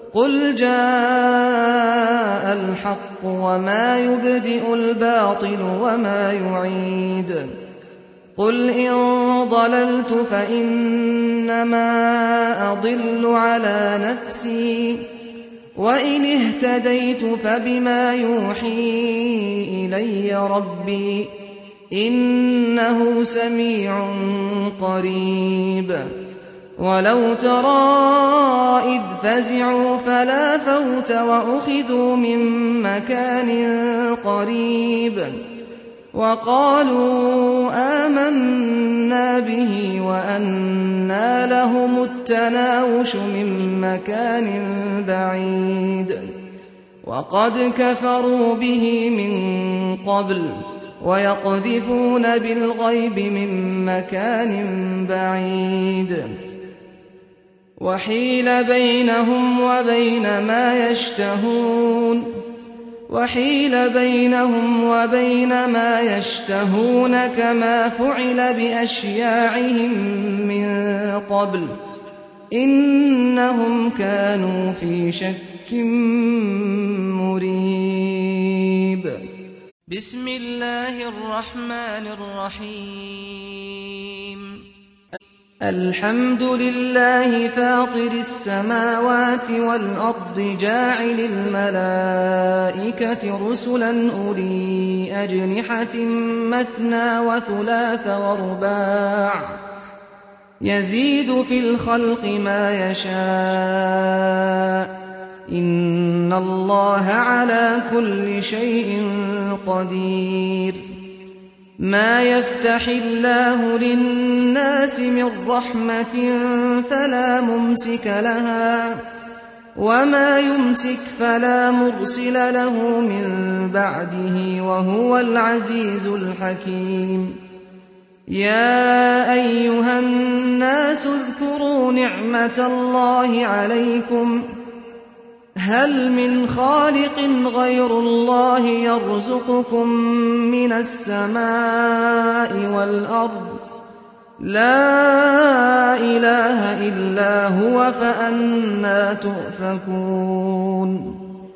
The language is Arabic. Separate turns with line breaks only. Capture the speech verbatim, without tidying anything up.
قل جاء الحق وما يبدئ الباطل وما يعيد قل إن ضللت فإنما أضل على نفسي وإن اهتديت فبما يوحي إلي ربي إنه سميع قريب ولو ترى إذ فزعوا فلا فوت وأخذوا من مكان قريب وقالوا آمنا به وأنى لهم التناوش من مكان بعيد وقد كفروا به من قبل ويقذفون بالغيب من مكان بعيد وحيل بينهم وبين ما يشتهون وحيل بينهم وبين ما يشتهون كما فعل بأشياعهم من قبل إنهم كانوا في شك مريب. بسم الله الرحمن الرحيم. الحمد لله فاطر السماوات والأرض جاعل الملائكة رسلا أولي أجنحة مثنى وثلاث ورباع يزيد في الخلق ما يشاء إن الله على كل شيء قدير. ما يفتح الله للناس من رحمة فلا ممسك لها وما يمسك فلا مرسل له من بعده وهو العزيز الحكيم. يا أيها الناس اذكروا نعمة الله عليكم هل من خالق غير الله يرزقكم من السماء والأرض لا إله إلا هو فأنى تؤفكون.